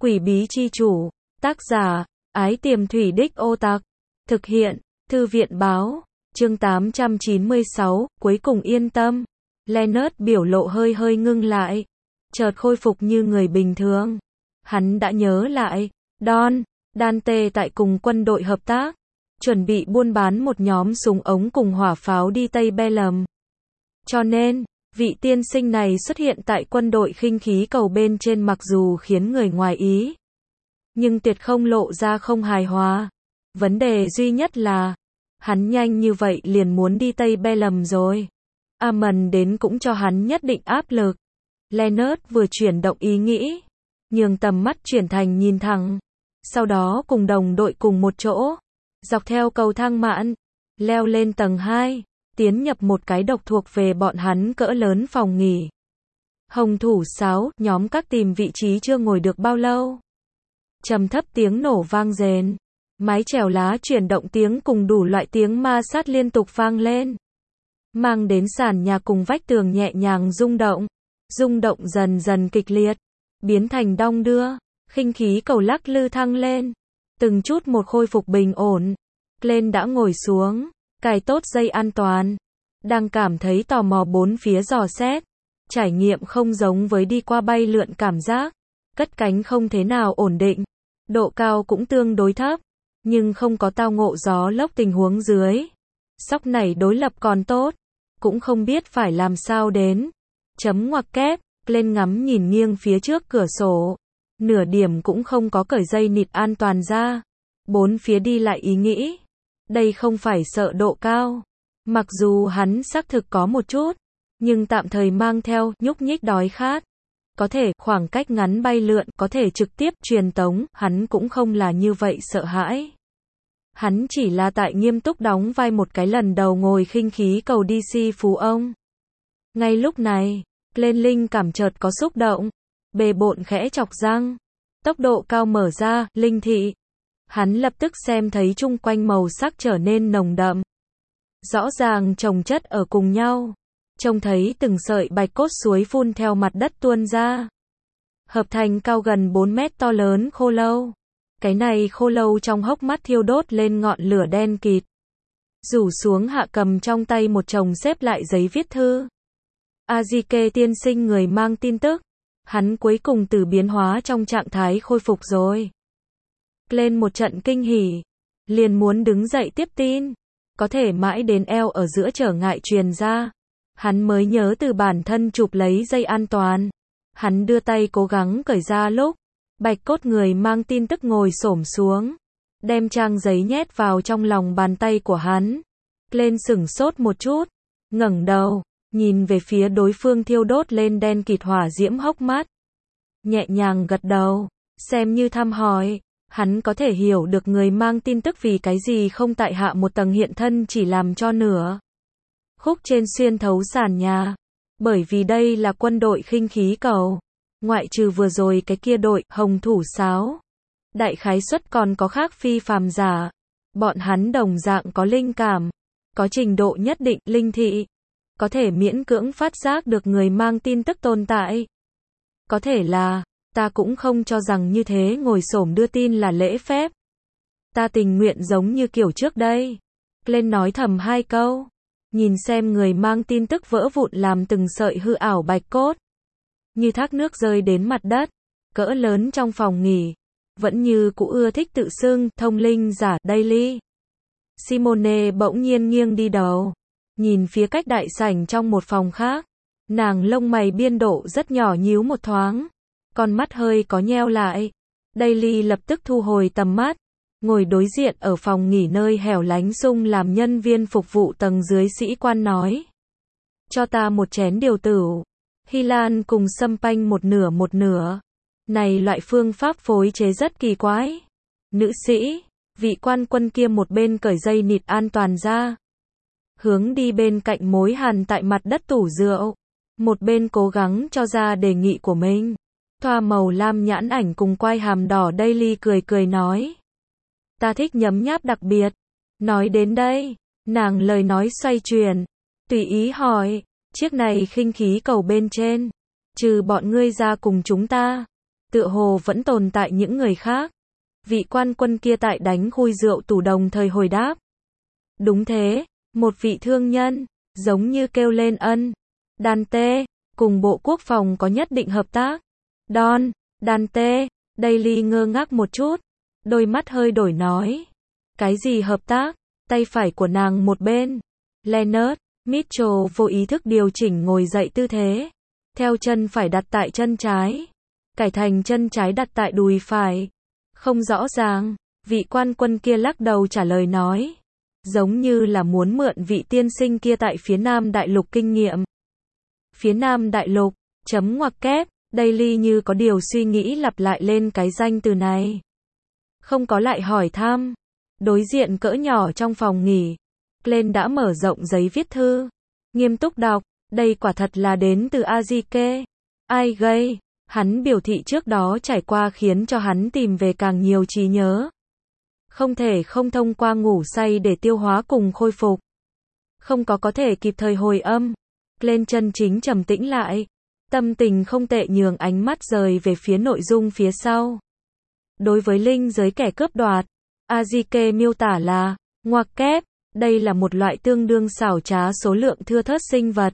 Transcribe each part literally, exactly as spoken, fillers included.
Quỷ bí chi chủ. Tác giả, Ái Tiềm Thủy Đích Ô Tặc. Thực hiện, Thư viện báo. Chương tám trăm chín mươi sáu, cuối cùng yên tâm. Leonard biểu lộ hơi hơi ngưng lại. Chợt khôi phục như người bình thường. Hắn đã nhớ lại. Don, Dante tại cùng quân đội hợp tác. Chuẩn bị buôn bán một nhóm súng ống cùng hỏa pháo đi Tây Bellum. Cho nên, vị tiên sinh này xuất hiện tại quân đội khinh khí cầu bên trên mặc dù khiến người ngoài ý. Nhưng tuyệt không lộ ra không hài hòa. Vấn đề duy nhất là, hắn nhanh như vậy liền muốn đi Tây Bellum rồi. Amon đến cũng cho hắn nhất định áp lực. Leonard vừa chuyển động ý nghĩ, nhường tầm mắt chuyển thành nhìn thẳng. Sau đó cùng đồng đội cùng một chỗ, dọc theo cầu thang mạn, leo lên tầng hai, tiến nhập một cái độc thuộc về bọn hắn cỡ lớn phòng nghỉ. Hồng thủ sáu, nhóm các tìm vị trí chưa ngồi được bao lâu. Trầm thấp tiếng nổ vang rền. Mái chèo lá chuyển động tiếng cùng đủ loại tiếng ma sát liên tục vang lên. Mang đến sàn nhà cùng vách tường nhẹ nhàng rung động. Rung động dần dần kịch liệt. Biến thành đong đưa. Khinh khí cầu lắc lư thăng lên. Từng chút một khôi phục bình ổn. Glenn đã ngồi xuống. Cài tốt dây an toàn. Đang cảm thấy tò mò bốn phía dò xét. Trải nghiệm không giống với đi qua bay lượn cảm giác. Cất cánh không thế nào ổn định. Độ cao cũng tương đối thấp. Nhưng không có tao ngộ gió lốc tình huống dưới. Sóc này đối lập còn tốt. Cũng không biết phải làm sao đến. Chấm ngoặc kép, lên ngắm nhìn nghiêng phía trước cửa sổ. Nửa điểm cũng không có cởi dây nịt an toàn ra. Bốn phía đi lại ý nghĩ. Đây không phải sợ độ cao. Mặc dù hắn xác thực có một chút. Nhưng tạm thời mang theo, nhúc nhích đói khát. Có thể khoảng cách ngắn bay lượn, có thể trực tiếp truyền tống, hắn cũng không là như vậy sợ hãi. Hắn chỉ là tại nghiêm túc đóng vai một cái lần đầu ngồi khinh khí cầu đi si phú ông. Ngay lúc này, lên linh cảm chợt có xúc động. Bề bộn khẽ chọc răng. Tốc độ cao mở ra, linh thị. Hắn lập tức xem thấy chung quanh màu sắc trở nên nồng đậm. Rõ ràng chồng chất ở cùng nhau. Trông thấy từng sợi bạch cốt suối phun theo mặt đất tuôn ra. Hợp thành cao gần bốn mét to lớn khô lâu. Cái này khô lâu trong hốc mắt thiêu đốt lên ngọn lửa đen kịt. Rủ xuống hạ cầm trong tay một chồng xếp lại giấy viết thư. Azike tiên sinh người mang tin tức. Hắn cuối cùng từ biến hóa trong trạng thái khôi phục rồi. Lên một trận kinh hỉ. Liền muốn đứng dậy tiếp tin. Có thể mãi đến eo ở giữa trở ngại truyền ra. Hắn mới nhớ từ bản thân chụp lấy dây an toàn. Hắn đưa tay cố gắng cởi ra lúc. Bạch cốt người mang tin tức ngồi xổm xuống. Đem trang giấy nhét vào trong lòng bàn tay của hắn. Lên sửng sốt một chút. Ngẩng đầu. Nhìn về phía đối phương thiêu đốt lên đen kịt hỏa diễm hốc mắt. Nhẹ nhàng gật đầu. Xem như thăm hỏi. Hắn có thể hiểu được người mang tin tức vì cái gì không tại hạ một tầng hiện thân chỉ làm cho nửa. Khúc trên xuyên thấu sàn nhà. Bởi vì đây là quân đội khinh khí cầu. Ngoại trừ vừa rồi cái kia đội, hồng thủ sáo. Đại khái suất còn có khác phi phàm giả. Bọn hắn đồng dạng có linh cảm. Có trình độ nhất định, linh thị. Có thể miễn cưỡng phát giác được người mang tin tức tồn tại. Có thể là, ta cũng không cho rằng như thế ngồi xổm đưa tin là lễ phép. Ta tình nguyện giống như kiểu trước đây. Lên nói thầm hai câu. Nhìn xem người mang tin tức vỡ vụn làm từng sợi hư ảo bạch cốt. Như thác nước rơi đến mặt đất. Cỡ lớn trong phòng nghỉ. Vẫn như cũ ưa thích tự xưng, thông linh giả, Daily. Simone bỗng nhiên nghiêng đi đầu. Nhìn phía cách đại sảnh trong một phòng khác. Nàng lông mày biên độ rất nhỏ nhíu một thoáng. Con mắt hơi có nheo lại. Daily lập tức thu hồi tầm mắt. Ngồi đối diện ở phòng nghỉ nơi hẻo lánh sung làm nhân viên phục vụ tầng dưới sĩ quan nói. Cho ta một chén điều tửu. Hy Lan cùng sâm panh một nửa một nửa. Này loại phương pháp phối chế rất kỳ quái. Nữ sĩ, vị quan quân kia một bên cởi dây nịt an toàn ra. Hướng đi bên cạnh mối hàn tại mặt đất tủ rượu. Một bên cố gắng cho ra đề nghị của mình. Thoa màu lam nhãn ảnh cùng quai hàm đỏ Daily cười cười nói. Ta thích nhấm nháp đặc biệt. Nói đến đây, nàng lời nói xoay chuyển. Tùy ý hỏi, chiếc này khinh khí cầu bên trên. Trừ bọn ngươi ra cùng chúng ta. tựa hồ vẫn tồn tại những người khác. Vị quan quân kia tại đánh khui rượu tủ đồng thời hồi đáp. Đúng thế, một vị thương nhân, giống như kêu lên ân. Dante, cùng Bộ Quốc phòng có nhất định hợp tác. Don, Dante, Daily ngơ ngác một chút, đôi mắt hơi đổi nói. Cái gì hợp tác? Tay phải của nàng một bên. Leonard, Mitchell vô ý thức điều chỉnh ngồi dậy tư thế. Theo chân phải đặt tại chân trái. Cải thành chân trái đặt tại đùi phải. Không rõ ràng, vị quan quân kia lắc đầu trả lời nói. Giống như là muốn mượn vị tiên sinh kia tại phía Nam Đại Lục kinh nghiệm. Phía Nam Đại Lục, chấm ngoặc kép, Daily như có điều suy nghĩ lặp lại lên cái danh từ này. Không có lại hỏi thăm. Đối diện cỡ nhỏ trong phòng nghỉ, Glenn đã mở rộng giấy viết thư. Nghiêm túc đọc, đây quả thật là đến từ Azike. Ai gây? Hắn biểu thị trước đó trải qua khiến cho hắn tìm về càng nhiều trí nhớ. Không thể không thông qua ngủ say để tiêu hóa cùng khôi phục. Không có có thể kịp thời hồi âm. Glenn chân chính trầm tĩnh lại. Tâm tình không tệ nhường ánh mắt rời về phía nội dung phía sau. Đối với linh giới kẻ cướp đoạt, Azike miêu tả là, ngoặc kép, đây là một loại tương đương xảo trá số lượng thưa thớt sinh vật.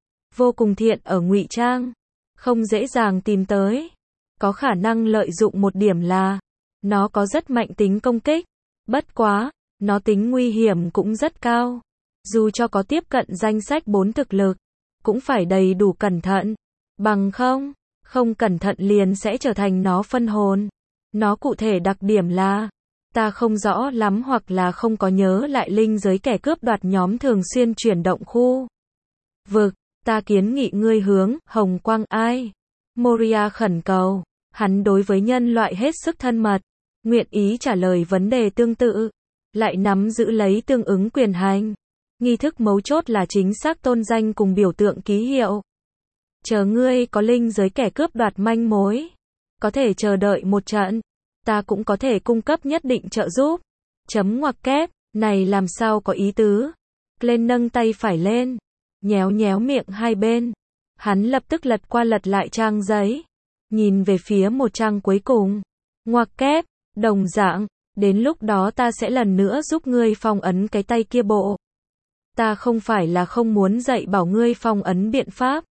Vô cùng thiện ở ngụy trang. Không dễ dàng tìm tới. Có khả năng lợi dụng một điểm là, nó có rất mạnh tính công kích. Bất quá, nó tính nguy hiểm cũng rất cao. Dù cho có tiếp cận danh sách bốn thực lực, cũng phải đầy đủ cẩn thận. Bằng không, không cẩn thận liền sẽ trở thành nó phân hồn. Nó cụ thể đặc điểm là, ta không rõ lắm hoặc là không có nhớ lại linh giới kẻ cướp đoạt nhóm thường xuyên chuyển động khu vực. Ta kiến nghị ngươi hướng Hồng Quang ai. Moria khẩn cầu. Hắn đối với nhân loại hết sức thân mật. Nguyện ý trả lời vấn đề tương tự. Lại nắm giữ lấy tương ứng quyền hành. Nghi thức mấu chốt là chính xác tôn danh cùng biểu tượng ký hiệu. Chờ ngươi có linh giới kẻ cướp đoạt manh mối. Có thể chờ đợi một trận. Ta cũng có thể cung cấp nhất định trợ giúp. Chấm ngoặc kép. Này làm sao có ý tứ. Glenn nâng tay phải lên. Nhéo nhéo miệng hai bên. Hắn lập tức lật qua lật lại trang giấy. Nhìn về phía một trang cuối cùng. Ngoặc kép. Đồng dạng. Đến lúc đó ta sẽ lần nữa giúp ngươi phong ấn cái tay kia bộ. Ta không phải là không muốn dạy bảo ngươi phong ấn biện pháp.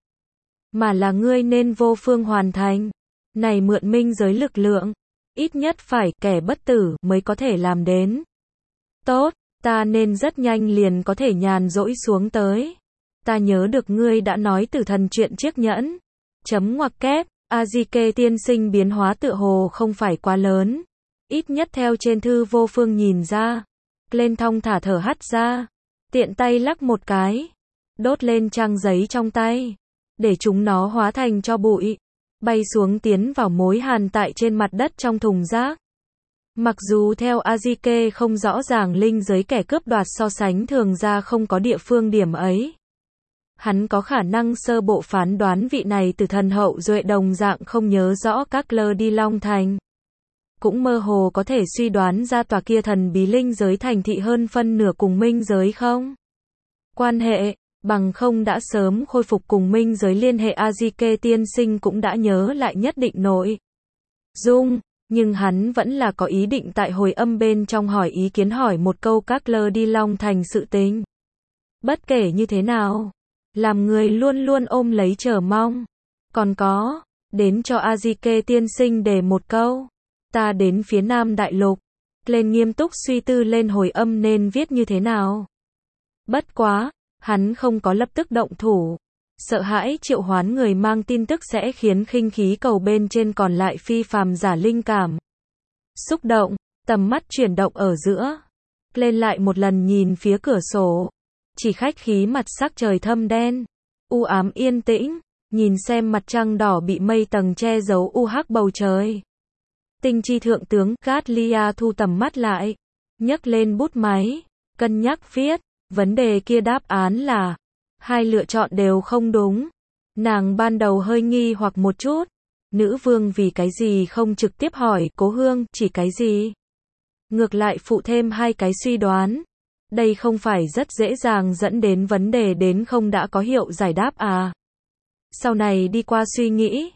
Mà là ngươi nên vô phương hoàn thành. Này mượn minh giới lực lượng. Ít nhất phải kẻ bất tử mới có thể làm đến. Tốt, ta nên rất nhanh liền có thể nhàn rỗi xuống tới. Ta nhớ được ngươi đã nói tử thần chuyện chiếc nhẫn. Chấm ngoặc kép, Azike tiên sinh biến hóa tựa hồ không phải quá lớn. Ít nhất theo trên thư vô phương nhìn ra. Glenn thong thả thở hắt ra. Tiện tay lắc một cái. Đốt lên trang giấy trong tay. Để chúng nó hóa thành cho bụi. Bay xuống tiến vào mối hàn tại trên mặt đất trong thùng rác. Mặc dù theo Azike không rõ ràng linh giới kẻ cướp đoạt so sánh thường ra không có địa phương điểm ấy. Hắn có khả năng sơ bộ phán đoán vị này từ thần hậu duệ đồng dạng không nhớ rõ các lơ đi Long Thành. Cũng mơ hồ có thể suy đoán ra tòa kia thần bí linh giới thành thị hơn phân nửa cùng minh giới không? Quan hệ, bằng không đã sớm khôi phục cùng minh giới liên hệ. Azike tiên sinh cũng đã nhớ lại nhất định nội dung, nhưng hắn vẫn là có ý định tại hồi âm bên trong hỏi ý kiến hỏi một câu các lơ đi Long Thành sự tình. Bất kể như thế nào, làm người luôn luôn ôm lấy chờ mong. Còn có, đến cho Azike tiên sinh đề một câu. Ta đến phía Nam Đại Lục. Lên nghiêm túc suy tư lên hồi âm nên viết như thế nào. Bất quá, hắn không có lập tức động thủ. Sợ hãi triệu hoán người mang tin tức sẽ khiến khinh khí cầu bên trên còn lại phi phàm giả linh cảm. Xúc động, tầm mắt chuyển động ở giữa. Lên lại một lần nhìn phía cửa sổ. Chỉ khách khí mặt sắc trời thâm đen. U ám yên tĩnh. Nhìn xem mặt trăng đỏ bị mây tầng che giấu u hắc bầu trời. Tinh chi thượng tướng Gatlia thu tầm mắt lại. Nhấc lên bút máy. Cân nhắc viết. Vấn đề kia đáp án là. Hai lựa chọn đều không đúng. Nàng ban đầu hơi nghi hoặc một chút. Nữ vương vì cái gì không trực tiếp hỏi Cố Hương chỉ cái gì. Ngược lại phụ thêm hai cái suy đoán. Đây không phải rất dễ dàng dẫn đến vấn đề đến không đã có hiệu giải đáp à. Sau này đi qua suy nghĩ.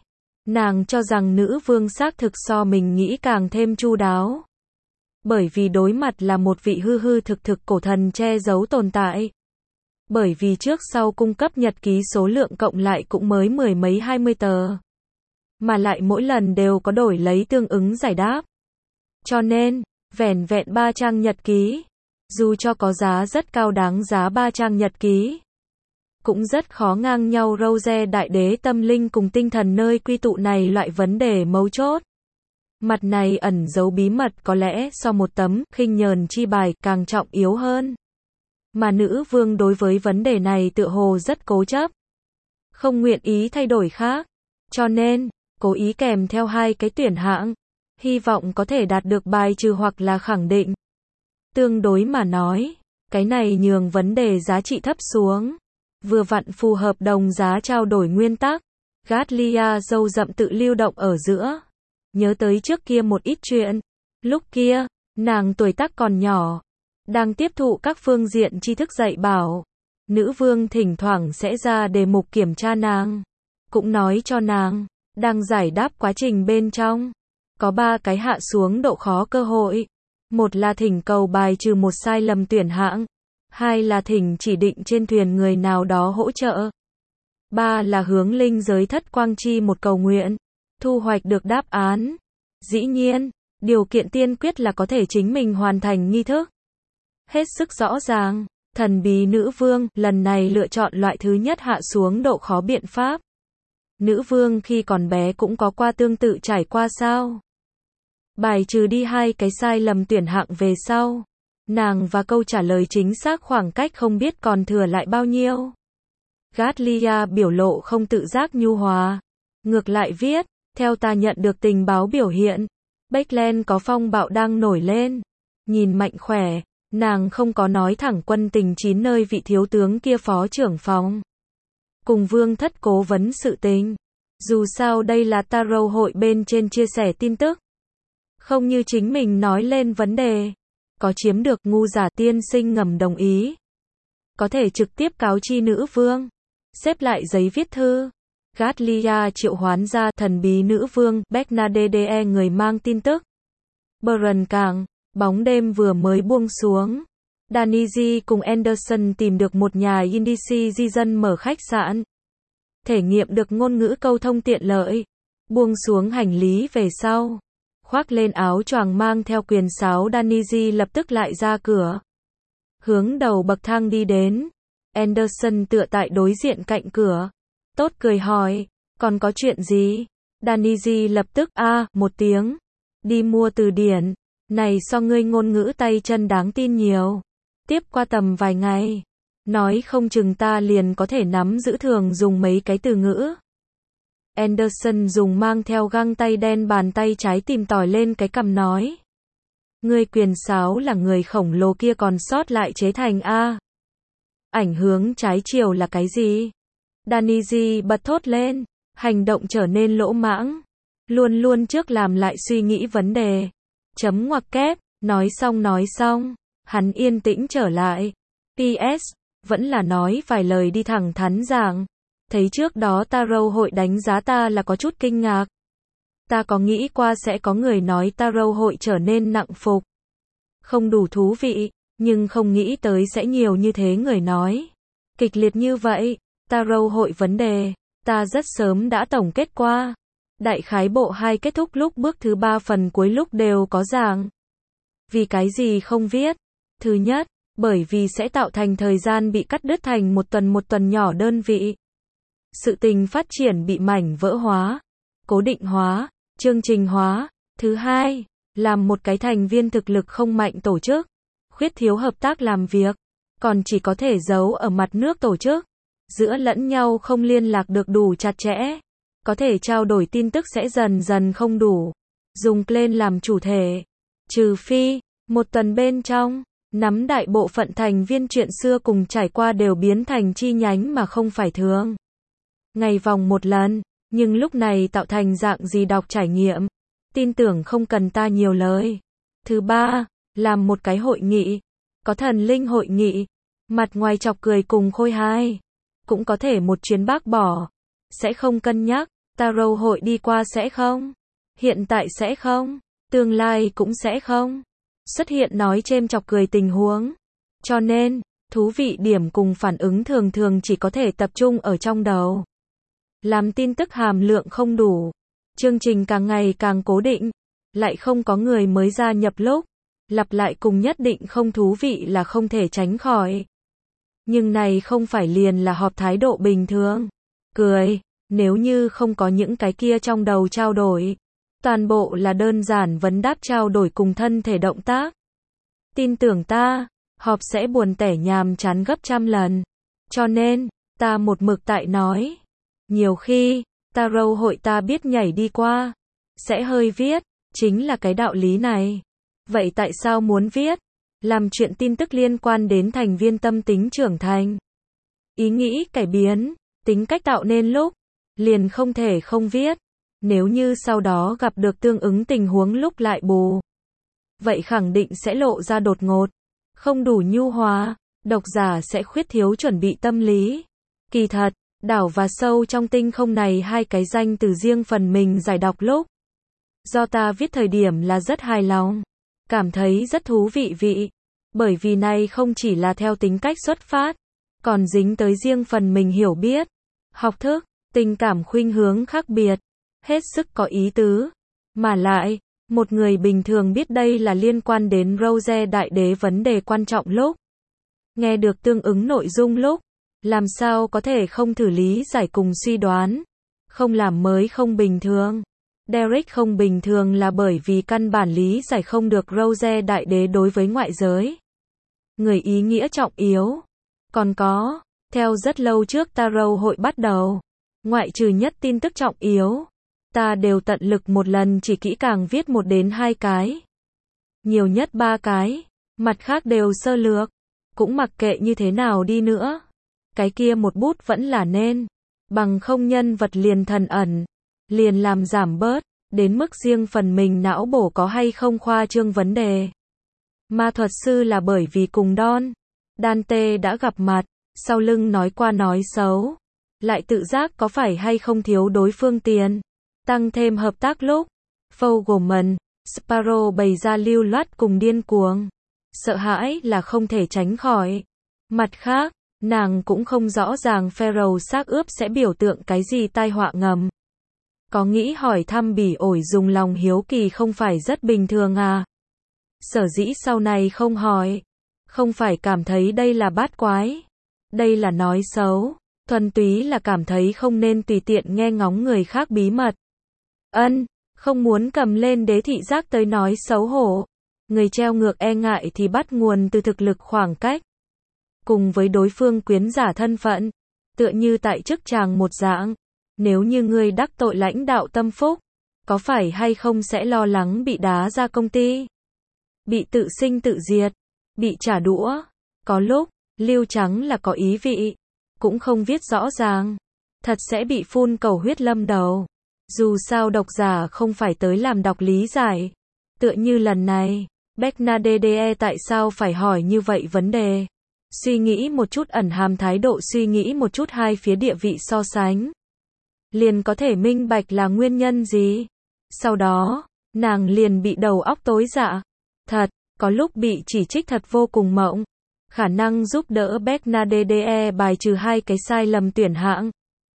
Nàng cho rằng nữ vương xác thực so mình nghĩ càng thêm chu đáo. Bởi vì đối mặt là một vị hư hư thực thực cổ thần che giấu tồn tại. Bởi vì trước sau cung cấp nhật ký số lượng cộng lại cũng mới mười mấy hai mươi tờ. Mà lại mỗi lần đều có đổi lấy tương ứng giải đáp. Cho nên, vẻn vẹn ba trang nhật ký, dù cho có giá rất cao đáng giá ba trang nhật ký, cũng rất khó ngang nhau Rose đại đế tâm linh cùng tinh thần nơi quy tụ này loại vấn đề mấu chốt. Mặt này ẩn giấu bí mật có lẽ so một tấm khinh nhờn chi bài càng trọng yếu hơn. Mà nữ vương đối với vấn đề này tựa hồ rất cố chấp. Không nguyện ý thay đổi khác. Cho nên, cố ý kèm theo hai cái tuyển hạng. Hy vọng có thể đạt được bài trừ hoặc là khẳng định. Tương đối mà nói, cái này nhường vấn đề giá trị thấp xuống. Vừa vặn phù hợp đồng giá trao đổi nguyên tắc. Gatlia râu rậm tự lưu động ở giữa. Nhớ tới trước kia một ít chuyện. Lúc kia, nàng tuổi tác còn nhỏ. Đang tiếp thụ các phương diện tri thức dạy bảo. Nữ vương thỉnh thoảng sẽ ra đề mục kiểm tra nàng. Cũng nói cho nàng, đang giải đáp quá trình bên trong. Có ba cái hạ xuống độ khó cơ hội. Một là thỉnh cầu bài trừ một sai lầm tuyển hạng. Hai là thỉnh chỉ định trên thuyền người nào đó hỗ trợ. Ba là hướng linh giới thất quang chi một cầu nguyện. Thu hoạch được đáp án. Dĩ nhiên, điều kiện tiên quyết là có thể chính mình hoàn thành nghi thức. Hết sức rõ ràng, thần bí nữ vương lần này lựa chọn loại thứ nhất hạ xuống độ khó biện pháp. Nữ vương khi còn bé cũng có qua tương tự trải qua sao? Bài trừ đi hai cái sai lầm tuyển hạng về sau. Nàng và câu trả lời chính xác khoảng cách không biết còn thừa lại bao nhiêu. Gatlia biểu lộ không tự giác nhu hòa. Ngược lại viết, theo ta nhận được tình báo biểu hiện, Backland có phong bạo đang nổi lên. Nhìn mạnh khỏe, nàng không có nói thẳng quân tình chín nơi vị thiếu tướng kia phó trưởng phòng. Cùng vương thất cố vấn sự tình. Dù sao đây là Tarot hội bên trên chia sẻ tin tức. Không như chính mình nói lên vấn đề. Có chiếm được ngu giả tiên sinh ngầm đồng ý. Có thể trực tiếp cáo chi nữ vương. Xếp lại giấy viết thư. Gatlia triệu hoán ra thần bí nữ vương Bernadette người mang tin tức. Bran Cảng, bóng đêm vừa mới buông xuống. Daniji cùng Anderson tìm được một nhà Indici di dân mở khách sạn. Thể nghiệm được ngôn ngữ câu thông tiện lợi. Buông xuống hành lý về sau. Khoác lên áo choàng mang theo quyền sáo Daniji lập tức lại ra cửa. Hướng đầu bậc thang đi đến. Anderson tựa tại đối diện cạnh cửa. Tốt cười hỏi, còn có chuyện gì? Daniji lập tức a à, một tiếng. Đi mua từ điển. Này so ngươi ngôn ngữ tay chân đáng tin nhiều. Tiếp qua tầm vài ngày. Nói không chừng ta liền có thể nắm giữ thường dùng mấy cái từ ngữ. Anderson dùng mang theo găng tay đen bàn tay trái tìm tòi lên cái cằm nói. Ngươi quyền sáo là người khổng lồ kia còn sót lại chế thành A. Ảnh hướng trái chiều là cái gì? Daniji bật thốt lên. Hành động trở nên lỗ mãng. Luôn luôn trước làm lại suy nghĩ vấn đề. Chấm ngoặc kép. Nói xong nói xong. Hắn yên tĩnh trở lại. pê ét. Vẫn là nói vài lời đi thẳng thắn giảng. Thấy trước đó Tarot hội đánh giá ta là có chút kinh ngạc. Ta có nghĩ qua sẽ có người nói Tarot hội trở nên nặng phục. Không đủ thú vị, nhưng không nghĩ tới sẽ nhiều như thế người nói. Kịch liệt như vậy, Tarot hội vấn đề, ta rất sớm đã tổng kết qua. Đại khái bộ hai kết thúc lúc bước thứ ba phần cuối lúc đều có giảng. Vì cái gì không viết? Thứ nhất, bởi vì sẽ tạo thành thời gian bị cắt đứt thành một tuần một tuần nhỏ đơn vị. Sự tình phát triển bị mảnh vỡ hóa, cố định hóa, chương trình hóa. Thứ hai, làm một cái thành viên thực lực không mạnh tổ chức, khuyết thiếu hợp tác làm việc, còn chỉ có thể giấu ở mặt nước tổ chức, giữa lẫn nhau không liên lạc được đủ chặt chẽ, có thể trao đổi tin tức sẽ dần dần không đủ, dùng plan làm chủ thể, trừ phi, một tuần bên trong, nắm đại bộ phận thành viên chuyện xưa cùng trải qua đều biến thành chi nhánh mà không phải thường. Ngày vòng một lần, nhưng lúc này tạo thành dạng gì đọc trải nghiệm, tin tưởng không cần ta nhiều lời. Thứ ba, làm một cái hội nghị, có thần linh hội nghị, mặt ngoài chọc cười cùng khôi hài, cũng có thể một chuyến bác bỏ, sẽ không cân nhắc, Tarot hội đi qua sẽ không? Hiện tại sẽ không? Tương lai cũng sẽ không? Xuất hiện nói chêm chọc cười tình huống. Cho nên, thú vị điểm cùng phản ứng thường thường chỉ có thể tập trung ở trong đầu. Làm tin tức hàm lượng không đủ. Chương trình càng ngày càng cố định. Lại không có người mới gia nhập lúc. Lặp lại cùng nhất định không thú vị là không thể tránh khỏi. Nhưng này không phải liền là họp thái độ bình thường. Cười, nếu như không có những cái kia trong đầu trao đổi. Toàn bộ là đơn giản vấn đáp trao đổi cùng thân thể động tác. Tin tưởng ta, họp sẽ buồn tẻ nhàm chán gấp trăm lần. Cho nên, ta một mực tại nói. Nhiều khi, Tarot hội ta biết nhảy đi qua. Sẽ hơi viết, chính là cái đạo lý này. Vậy tại sao muốn viết? Làm chuyện tin tức liên quan đến thành viên tâm tính trưởng thành. Ý nghĩ cải biến, tính cách tạo nên lúc. Liền không thể không viết. Nếu như sau đó gặp được tương ứng tình huống lúc lại bù. Vậy khẳng định sẽ lộ ra đột ngột. Không đủ nhu hòa. Độc giả sẽ khuyết thiếu chuẩn bị tâm lý. Kỳ thật, đảo và sâu trong tinh không này hai cái danh từ riêng phần mình giải đọc lúc. Do ta viết thời điểm là rất hài lòng. Cảm thấy rất thú vị vị. Bởi vì này không chỉ là theo tính cách xuất phát. Còn dính tới riêng phần mình hiểu biết. Học thức, tình cảm khuynh hướng khác biệt. Hết sức có ý tứ. Mà lại, một người bình thường biết đây là liên quan đến Rose đại đế vấn đề quan trọng lúc. Nghe được tương ứng nội dung lúc. Làm sao có thể không thử lý giải cùng suy đoán. Không làm mới không bình thường. Derek không bình thường là bởi vì căn bản lý giải không được Rose đại đế đối với ngoại giới. Người ý nghĩa trọng yếu. Còn có, theo rất lâu trước Tarot hội bắt đầu. Ngoại trừ nhất tin tức trọng yếu. Ta đều tận lực một lần chỉ kỹ càng viết một đến hai cái. Nhiều nhất ba cái. Mặt khác đều sơ lược. Cũng mặc kệ như thế nào đi nữa. Cái kia một bút vẫn là nên. Bằng không nhân vật liền thần ẩn. Liền làm giảm bớt. Đến mức riêng phần mình não bổ có hay không khoa trương vấn đề. Ma thuật sư là bởi vì cùng Don Dante đã gặp mặt. Sau lưng nói qua nói xấu. Lại tự giác có phải hay không thiếu đối phương tiền. Tăng thêm hợp tác lúc. Fogelman, Sparrow bày ra lưu loát cùng điên cuồng. Sợ hãi là không thể tránh khỏi. Mặt khác, nàng cũng không rõ ràng Pharaoh xác ướp sẽ biểu tượng cái gì tai họa ngầm. Có nghĩ hỏi thăm bỉ ổi dùng lòng hiếu kỳ không phải rất bình thường à? Sở dĩ sau này không hỏi. Không phải cảm thấy đây là bát quái. Đây là nói xấu. Thuần túy là cảm thấy không nên tùy tiện nghe ngóng người khác bí mật. Ân, không muốn cầm lên đế thị giác tới nói xấu hổ. Người treo ngược e ngại thì bắt nguồn từ thực lực khoảng cách. Cùng với đối phương quyến giả thân phận. Tựa như tại chức chàng một dạng. Nếu như ngươi đắc tội lãnh đạo tâm phúc. Có phải hay không sẽ lo lắng bị đá ra công ty? Bị tự sinh tự diệt. Bị trả đũa. Có lúc, lưu trắng là có ý vị. Cũng không viết rõ ràng. Thật sẽ bị phun cầu huyết lâm đầu. Dù sao độc giả không phải tới làm đọc lý giải. Tựa như lần này, Bernadette tại sao phải hỏi như vậy vấn đề. Suy nghĩ một chút ẩn hàm thái độ suy nghĩ một chút hai phía địa vị so sánh. Liền có thể minh bạch là nguyên nhân gì. Sau đó, nàng liền bị đầu óc tối dạ. Thật, có lúc bị chỉ trích thật vô cùng mộng. Khả năng giúp đỡ Bernadette bài trừ hai cái sai lầm tuyển hạng.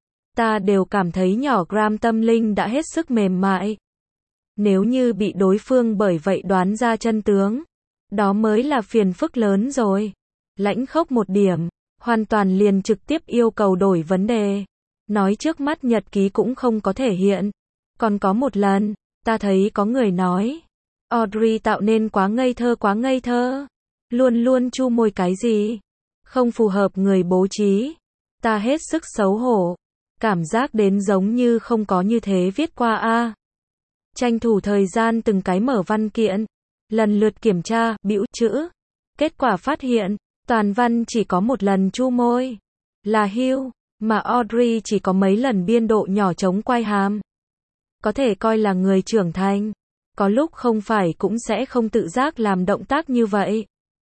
Ta đều cảm thấy nhỏ gram tâm linh đã hết sức mềm mại. Nếu như bị đối phương bởi vậy đoán ra chân tướng. Đó mới là phiền phức lớn rồi. Lãnh khốc một điểm. Hoàn toàn liền trực tiếp yêu cầu đổi vấn đề. Nói trước mắt nhật ký cũng không có thể hiện. Còn có một lần, ta thấy có người nói. Audrey tạo nên quá ngây thơ quá ngây thơ. Luôn luôn chu môi cái gì. Không phù hợp người bố trí. Ta hết sức xấu hổ. Cảm giác đến giống như không có như thế viết qua a. Tranh thủ thời gian từng cái mở văn kiện. Lần lượt kiểm tra, bĩu chữ. Kết quả phát hiện, toàn văn chỉ có một lần chu môi. Là Hugh, mà Audrey chỉ có mấy lần biên độ nhỏ chống quay hàm. Có thể coi là người trưởng thành. Có lúc không phải cũng sẽ không tự giác làm động tác như vậy.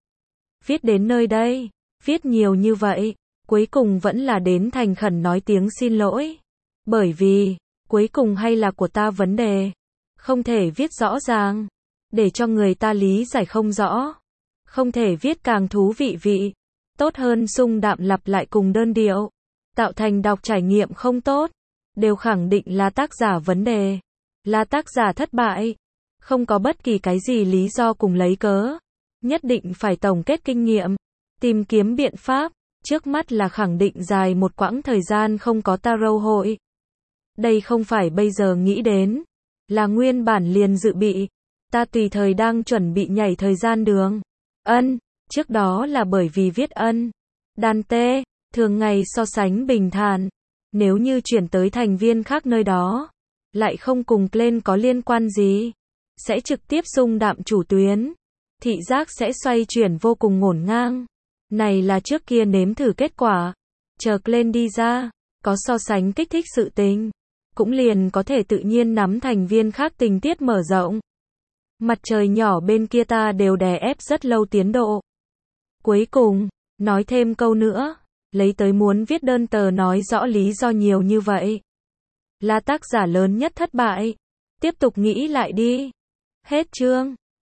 Viết đến nơi đây, viết nhiều như vậy, cuối cùng vẫn là đến thành khẩn nói tiếng xin lỗi. Bởi vì, Cuối cùng hay là của ta vấn đề. Không thể viết rõ ràng, để cho người ta lý giải không rõ. Không thể viết càng thú vị vị. Tốt hơn sung đạm lặp lại cùng đơn điệu. Tạo thành đọc trải nghiệm không tốt. Đều khẳng định là tác giả vấn đề. Là tác giả thất bại. Không có bất kỳ cái gì lý do cùng lấy cớ. Nhất định phải tổng kết kinh nghiệm. Tìm kiếm biện pháp. Trước mắt là khẳng định dài một quãng thời gian không có tarot hội. Đây không phải bây giờ nghĩ đến. Là nguyên bản liền dự bị. Ta tùy thời đang chuẩn bị nhảy thời gian đường. Ân, trước đó là bởi vì viết ân. Dante, thường ngày so sánh bình thản. Nếu như chuyển tới thành viên khác nơi đó, lại không cùng Glenn có liên quan gì. Sẽ trực tiếp xung đạm chủ tuyến. Thị giác sẽ xoay chuyển vô cùng ngổn ngang. Này là trước kia nếm thử kết quả. Chờ Glenn đi ra, có so sánh kích thích sự tình. Cũng liền có thể tự nhiên nắm thành viên khác tình tiết mở rộng. Mặt trời nhỏ bên kia ta đều đè ép rất lâu tiến độ. Cuối cùng, nói thêm câu nữa, lấy tới muốn viết đơn tờ nói rõ lý do nhiều như vậy. Là tác giả lớn nhất thất bại. Tiếp tục nghĩ lại đi. Hết chương.